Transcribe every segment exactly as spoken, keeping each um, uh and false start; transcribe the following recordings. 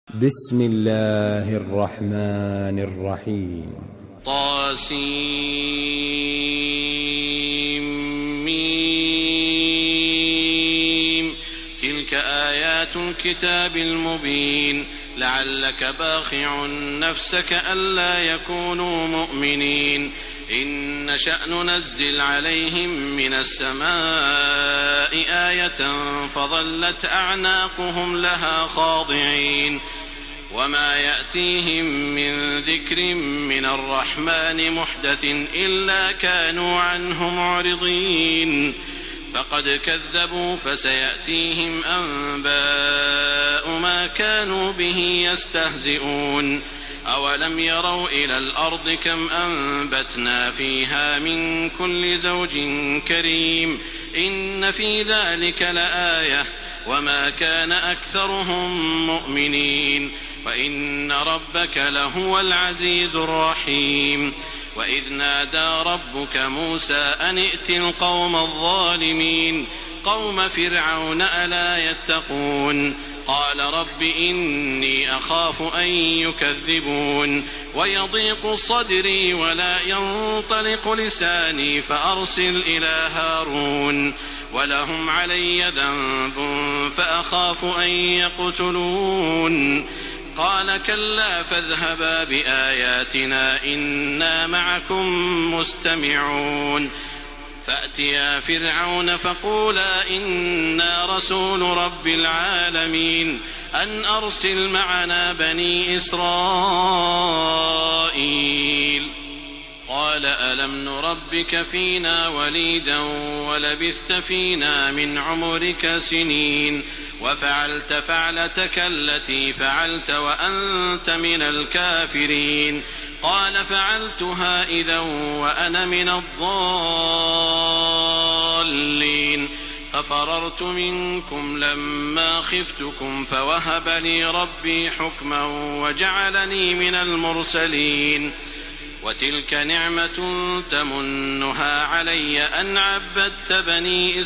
بسم الله الرحمن الرحيم. طاسيم. تلك آيات الكتاب المبين. لعلك باخع نفسك ألا يكونوا مؤمنين. إن نشأ ننزل عليهم من السماء آية فظلت أعناقهم لها خاضعين. وما يأتيهم من ذكر من الرحمن محدث إلا كانوا عنه معرضين. فقد كذبوا فسيأتيهم أنباء ما كانوا به يستهزئون. أولم يروا إلى الأرض كم أنبتنا فيها من كل زوج كريم. إن في ذلك لآية وما كان أكثرهم مؤمنين. وإن ربك لهو العزيز الرحيم. وإذ نادى ربك موسى أن ائت القوم الظالمين قوم فرعون ألا يتقون. قال رب إني أخاف أن يكذبون ويضيق صدري ولا ينطلق لساني فأرسل إلى هارون ولهم علي ذنب فأخاف أن يقتلون. قال كلا فاذهبا بآياتنا إنا معكم مستمعون. فأتيا فرعون فقولا إنا رسول رب العالمين أن أرسل معنا بني إسرائيل. قال ألم نربك فينا وليدا ولبثت فينا من عمرك سنين وفعلت فعلتك التي فعلت وأنت من الكافرين. قال فعلتها إذا وأنا من الضالين. ففررت منكم لما خفتكم فوهب لي ربي حكما وجعلني من المرسلين. وتلك نعمة تمنها علي أن عبدت بني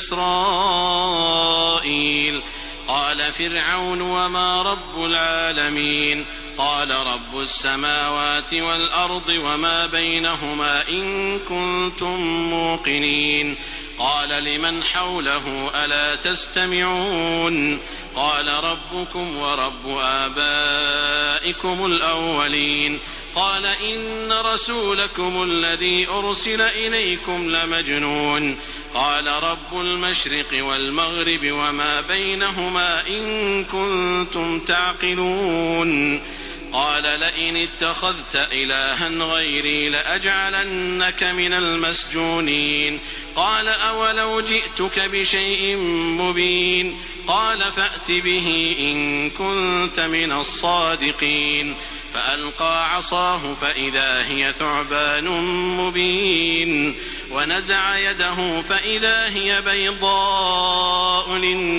إسرائيل. قال فرعون وما رب العالمين. قال رب السماوات والأرض وما بينهما إن كنتم موقنين. قال لمن حوله ألا تستمعون. قال ربكم ورب آبائكم الأولين. قال إن رسولكم الذي أرسل إليكم لمجنون. قال رب المشرق والمغرب وما بينهما إن كنتم تعقلون. قال لئن اتخذت إلها غيري لأجعلنك من المسجونين. قال أولو جئتك بشيء مبين. قال فأت به إن كنت من الصادقين. فألقى عصاه فإذا هي ثعبان مبين. ونزع يده فإذا هي بيضاء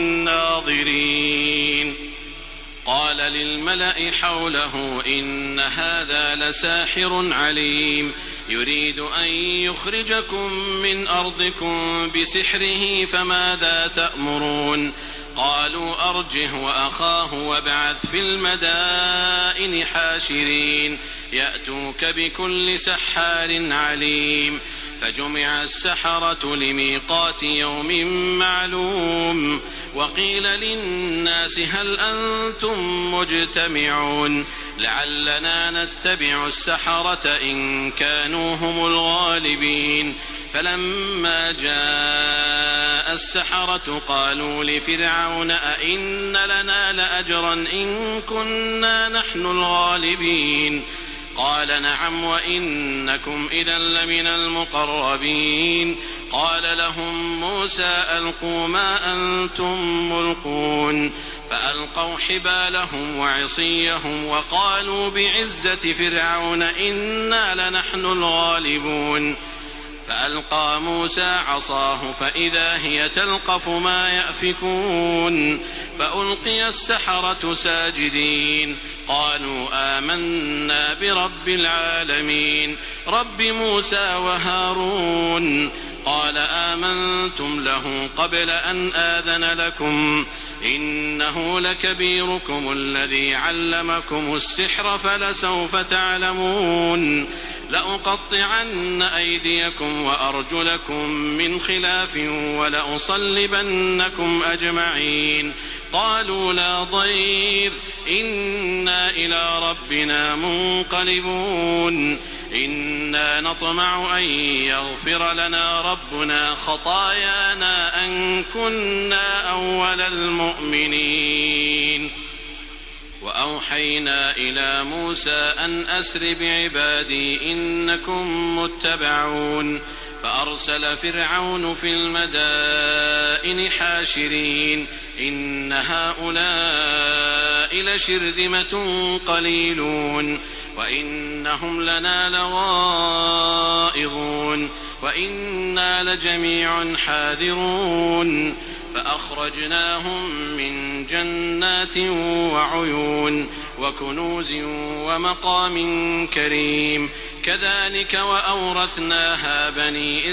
للناظرين. قال للملأ حوله إن هذا لساحر عليم يريد أن يخرجكم من أرضكم بسحره فماذا تأمرون. قالوا أرجه وأخاه وابعث في المدائن حاشرين يأتوك بكل سحار عليم. فجمع السحرة لميقات يوم معلوم. وقيل للناس هل أنتم مجتمعون لعلنا نتبع السحرة إن كانوا هم الغالبين. فلما جاء السحرة قالوا لفرعون أئن لنا لأجرا إن كنا نحن الغالبين. قال نعم وإنكم إذا لمن المقربين. قال لهم موسى ألقوا ما أنتم ملقون. فألقوا حبالهم وعصيهم وقالوا بعزة فرعون إنا لنحن الغالبون. فألقى موسى عصاه فإذا هي تلقف ما يأفكون. فألقي السحرة ساجدين قالوا آمنا برب العالمين رب موسى وهارون. قال آمنتم له قبل أن آذن لكم إنه لكبيركم الذي علمكم السحر فلسوف تعلمون لأقطعن أيديكم وأرجلكم من خلاف ولأصلبنكم أجمعين قالوا لا ضير إنا إلى ربنا منقلبون إنا نطمع أن يغفر لنا ربنا خطايانا أن كنا أول المؤمنين وأوحينا إلى موسى أن أسر بعبادي إنكم متبعون فأرسل فرعون في المدائن حاشرين إن هؤلاء لشرذمة قليلون وإنهم لنا لغائظون وإنا لجميع حاذرون فأخرجناهم من جنات وعيون وكنوز ومقام كريم كذلك وأورثناها بني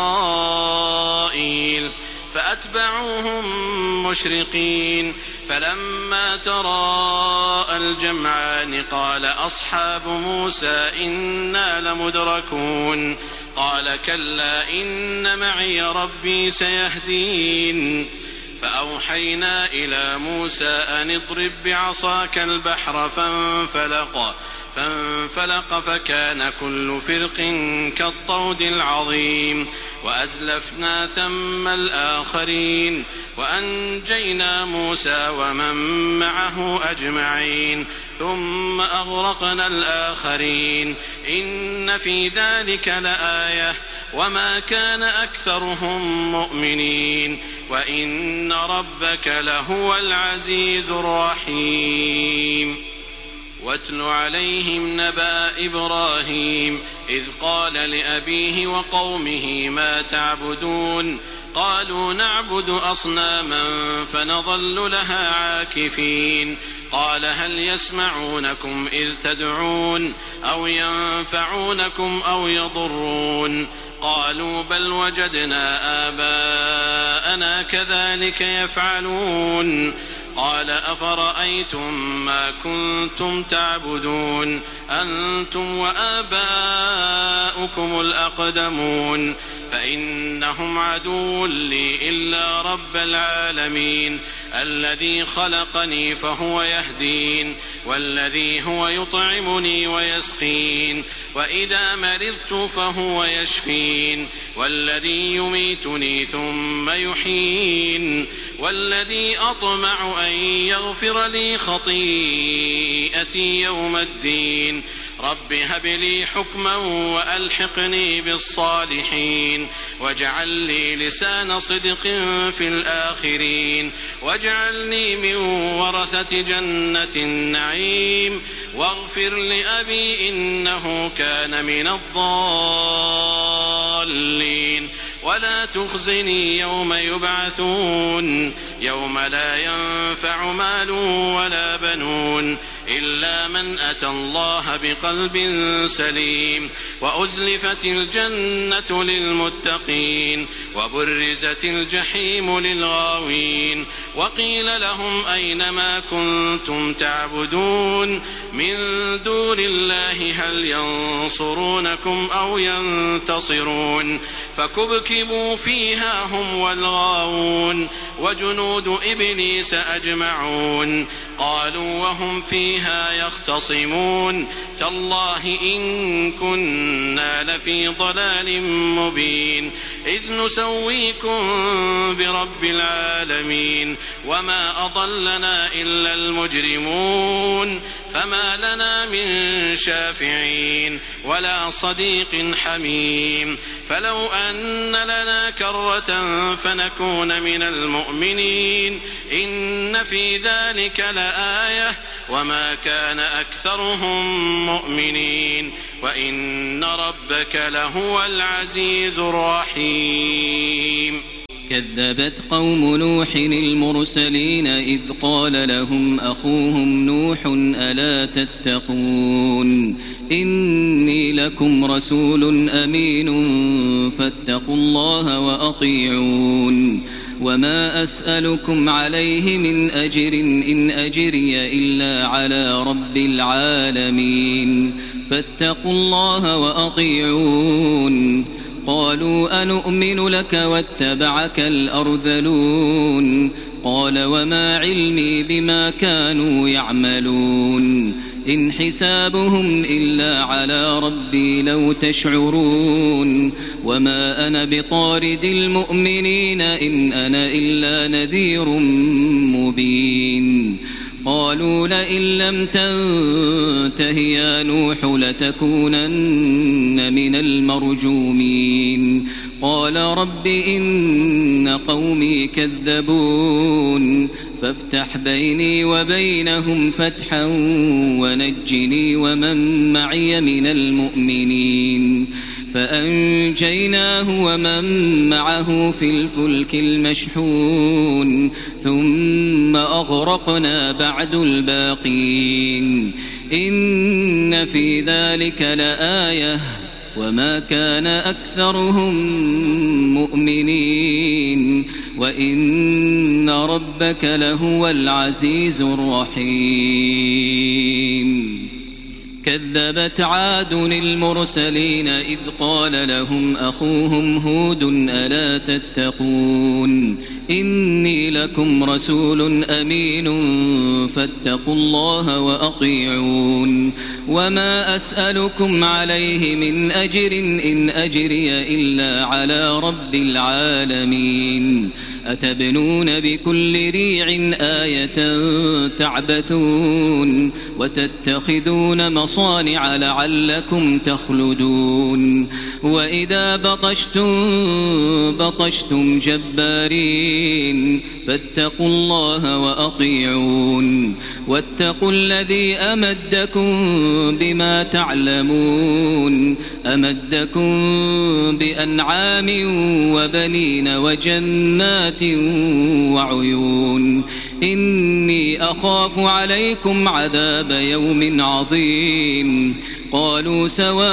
إسرائيل فأتبعوهم مشرقين فلما تراءى الجمعان قال أصحاب موسى إنا لمدركون قال كلا إن معي ربي سيهدين فأوحينا إلى موسى أن اضرب بعصاك البحر فانفلق فانفلق فكان كل فرق كالطود العظيم وأزلفنا ثم الآخرين وأنجينا موسى ومن معه أجمعين ثم أغرقنا الآخرين إن في ذلك لآية وما كان أكثرهم مؤمنين وإن ربك لهو العزيز الرحيم واتل عليهم نبأ إبراهيم إذ قال لأبيه وقومه ما تعبدون قالوا نعبد أصناما فنظل لها عاكفين قال هل يسمعونكم إذ تدعون أو ينفعونكم أو يضرون قالوا بل وجدنا آباءنا كذلك يفعلون قال أفرأيتم ما كنتم تعبدون أنتم وآباؤكم الأقدمون فإنهم عدو لي إلا رب العالمين الذي خلقني فهو يهدين والذي هو يطعمني ويسقين وإذا مرضت فهو يشفين والذي يميتني ثم يحيين والذي أطمع أن يغفر لي خطيئتي يوم الدين رب هب لي حكما وألحقني بالصالحين واجعل لي لسان صدق في الآخرين واجعلني من ورثة جنة النعيم واغفر لأبي إنه كان من الضالين ولا تخزني يوم يبعثون يوم لا ينفع مال ولا بنون إلا من أتى الله بقلب سليم وأزلفت الجنة للمتقين وبرزت الجحيم للغاوين وقيل لهم أين ما كنتم تعبدون من دون الله هل ينصرونكم أو ينتصرون فكبكبوا فيها هم والغاوون وجنود إبليس أجمعون قالوا وهم فيها يختصمون تالله إن كنا لفي ضلال مبين إذ نسويكم برب العالمين وما أضلنا إلا المجرمون فما لنا من شافعين ولا صديق حميم فلو أن لنا كرة فنكون من المؤمنين إن في ذلك لآية وما كان أكثرهم مؤمنين وإن ربك لهو العزيز الرحيم كذبت قوم نوح المرسلين إذ قال لهم أخوهم نوح ألا تتقون إني لكم رسول أمين فاتقوا الله وأطيعون وما أسألكم عليه من أجر إن أجري إلا على رب العالمين فاتقوا الله وأطيعون قالوا أنؤمن لك واتبعك الأرذلون قال وما علمي بما كانوا يعملون إن حسابهم إلا على ربي لو تشعرون وما أنا بطارد المؤمنين إن أنا إلا نذير مبين قالوا لئن لم تنته يا نوح لتكونن من المرجومين قال رب إن قومي كذبون فافتح بيني وبينهم فتحا ونجني ومن معي من المؤمنين فأنجيناه ومن معه في الفلك المشحون ثم أغرقنا بعد الباقين إن في ذلك لآية وما كان أكثرهم مؤمنين وإن ربك لهو العزيز الرحيم كذبت عاد المرسلين إذ قال لهم أخوهم هود ألا تتقون إني لكم رسول أمين فاتقوا الله وأطيعون وما أسألكم عليه من أجر إن أجري إلا على رب العالمين أتبنون بكل ريع آية تعبثون وتتخذون مصانع لعلكم تخلدون وإذا بطشتم بطشتم جبارين فاتقوا الله وأطيعون واتقوا الذي أمدكم بما تعلمون أمدكم بأنعام وبنين وجنات وعيون إني أخاف عليكم عذاب يوم عظيم قالوا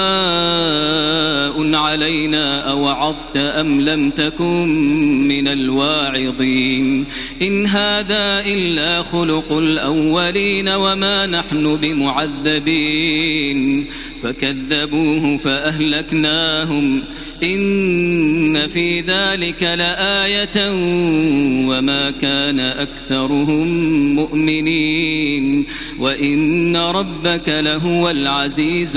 سواء علينا أوعظت أم لم تكن من الواعظين إن هذا إلا خلق الأولين وما نحن بمعذبين فكذبوه فأهلكناهم إن في ذلك لآية وما كان أكثرهم مؤمنين وإن ربك لهو العزيز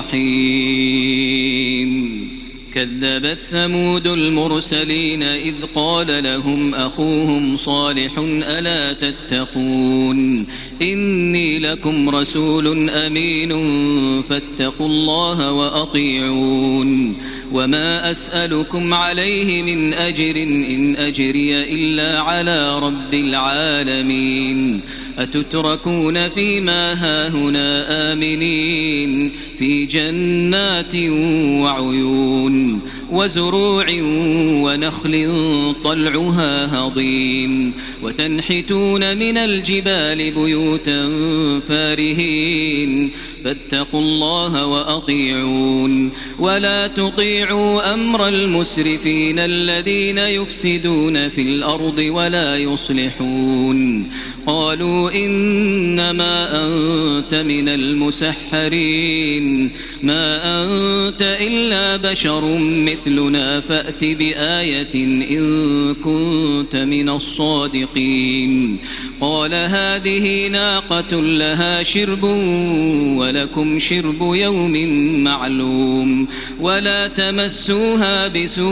الرحيم كذبت ثمود المرسلين إذ قال لهم أخوهم صالح ألا تتقون إني لكم رسول أمين فاتقوا الله وأطيعون وما أسألكم عليه من أجر إن أجري إلا على رب العالمين أتتركون فيما هاهنا آمنين في جنات وعيون وزروع ونخل طلعها هضيم وتنحتون من الجبال بيوتا فارهين فاتقوا الله وأطيعون ولا تطيعوا أمر المسرفين الذين يفسدون في الأرض ولا يصلحون قالوا إنما أنت من المسحرين ما أنت إلا بشر مثلنا فأت بآية إن كنت من الصادقين قال هذه ناقة لها شرب ولكم شرب يوم معلوم ولا تمسوها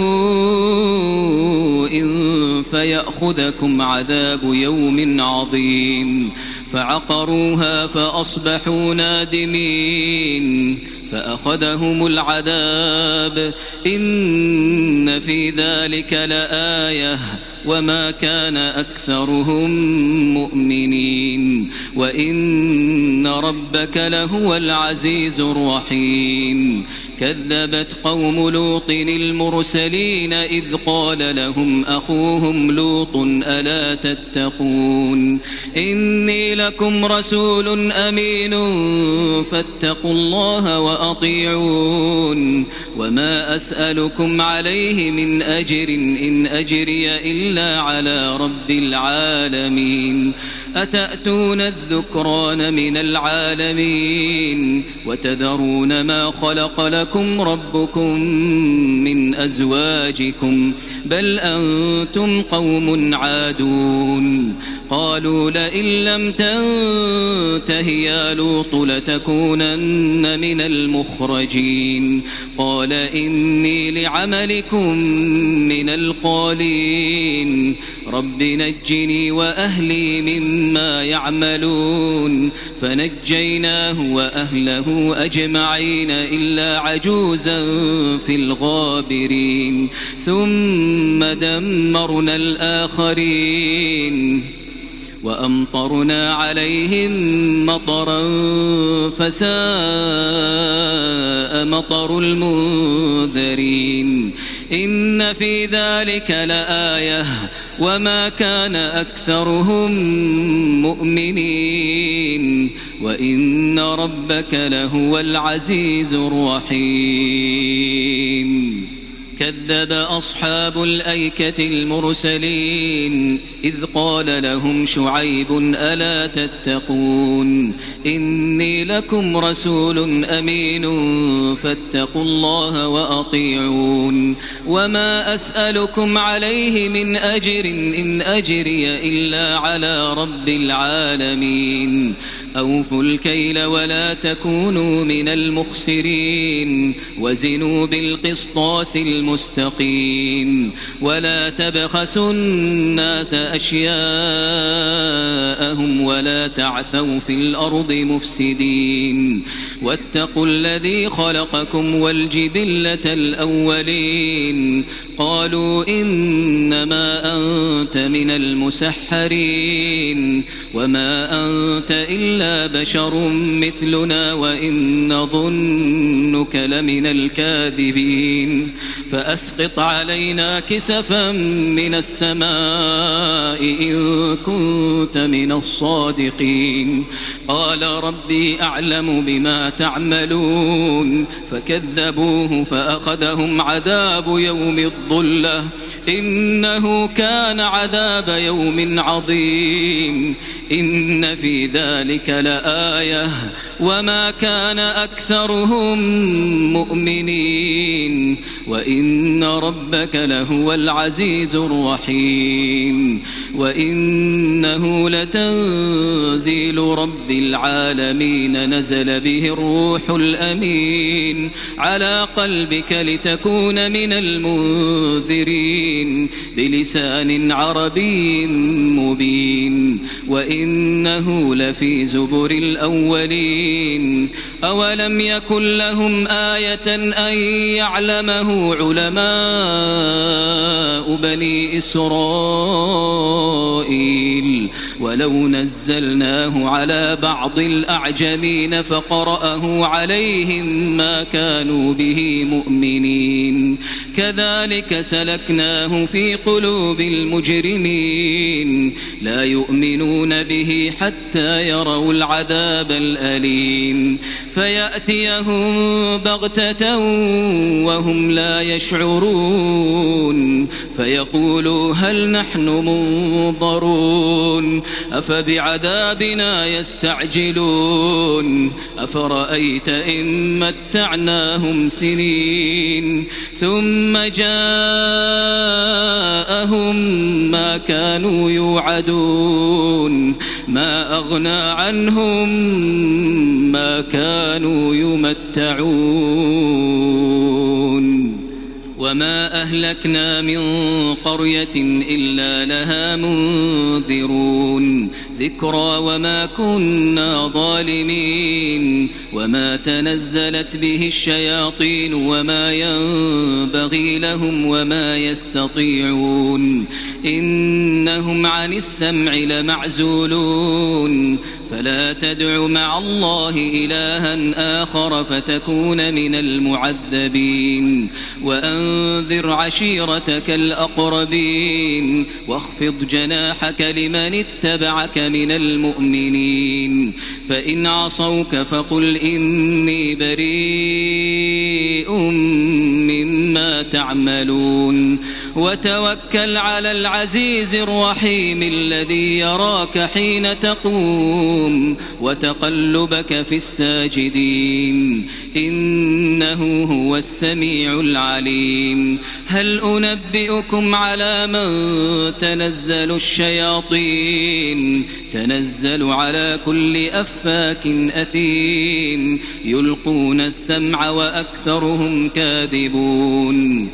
بسوء فيأخذكم عذاب يوم عظيم فعقروها فأصبحوا نادمين فأخذهم العذاب إن في ذلك لآية وما كان أكثرهم مؤمنين وإن ربك لهو العزيز الرحيم كذبت قوم لوط المرسلين إذ قال لهم أخوهم لوط ألا تتقون إني لكم رسول أمين فاتقوا الله وأطيعون وما أسألكم عليه من أجر إن أجري إلا على رب العالمين أتأتون الذكران من العالمين وتذرون ما خلق لكم ربكم من أزواجكم بل أنتم قوم عادون قالوا لئن لم تنته يا لوط لتكونن من المخرجين قال إني لعملكم من القالين رب نجني وأهلي مما يعملون فنجيناه وأهله أجمعين إلا عجوزا في الغابرين ثم دمرنا الآخرين وأمطرنا عليهم مطرا فساء مطر المنذرين إن في ذلك لآية وما كان أكثرهم مؤمنين وإن ربك لهو العزيز الرحيم كذب أصحاب الأيكة المرسلين إذ قال لهم شعيب ألا تتقون إني لكم رسول أمين فاتقوا الله وأطيعون وما أسألكم عليه من أجر إن أجري إلا على رب العالمين أوفوا الكيل ولا تكونوا من المخسرين وزنوا بالقسطاس المستقيم ولا تبخسوا الناس أشياءهم ولا تعثوا في الأرض مفسدين واتقوا الذي خلقكم والجبلة الأولين قالوا إنما أنت من المسحرين وما أنت إلا بشر مثلنا وإن نظنك لمن الكاذبين فأسقط علينا كسفا من السماء إن كنت من الصادقين قال ربي أعلم بما تعملون فكذبوه فأخذهم عذاب يوم الظلة إنه كان عذاب يوم عظيم إن في ذلك لآية وما كان أكثرهم مؤمنين وإن ربك لهو العزيز الرحيم وإنه لتنزيل رب العالمين نزل به الروح الأمين على قلبك لتكون من المنذرين بلسان عربي مبين وإنه لفي زبر الأولين أولم يكن لهم آية أن يعلمه علماء بني إسرائيل ولو نزلناه على بعض الأعجمين فقرأه عليهم ما كانوا به مؤمنين كذلك سلكناه في قلوب المجرمين لا يؤمنون به حتى يروا العذاب الأليم فيأتيهم بغتة وهم لا يشعرون فيقولوا هل نحن منظرون أفبعذابنا يستعجلون أفرأيت إن متعناهم سنين ثم جاءهم ما كانوا يوعدون ما أغنى عنهم ما كانوا يمتعون وما أهلكنا من قرية إلا لها منذرون ذكرى وما كنا ظالمين وما تنزلت به الشياطين وما ينبغي لهم وما يستطيعون إنهم عن السمع لمعزولون فلا تدع مع الله إلها آخر فتكون من المعذبين وأنذر عشيرتك الأقربين واخفض جناحك لمن اتبعك من المؤمنين فإن عصوك فقل إني بريء مما تعملون وتوكل على العزيز الرحيم الذي يراك حين تقوم وتقلبك في الساجدين إنه هو السميع العليم هل أنبئكم على من تنزل الشياطين تنزل على كل أفاك أثيم يلقون السمع وأكثرهم كاذبون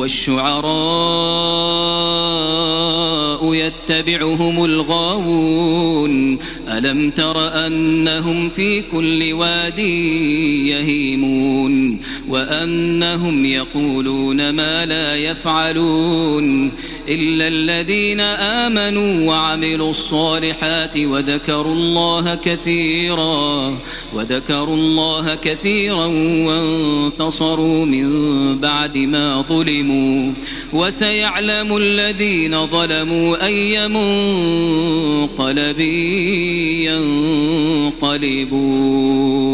والشعراء يتبعهم الغاوون ألم تر أنهم في كل واد يهيمون وأنهم يقولون ما لا يفعلون إلا الذين آمنوا وعملوا الصالحات وذكروا الله كثيرا وذكروا الله كثيرا وانتصروا من بعد ما ظلموا وسيعلم الذين ظلموا أي منقلب ينقلبون.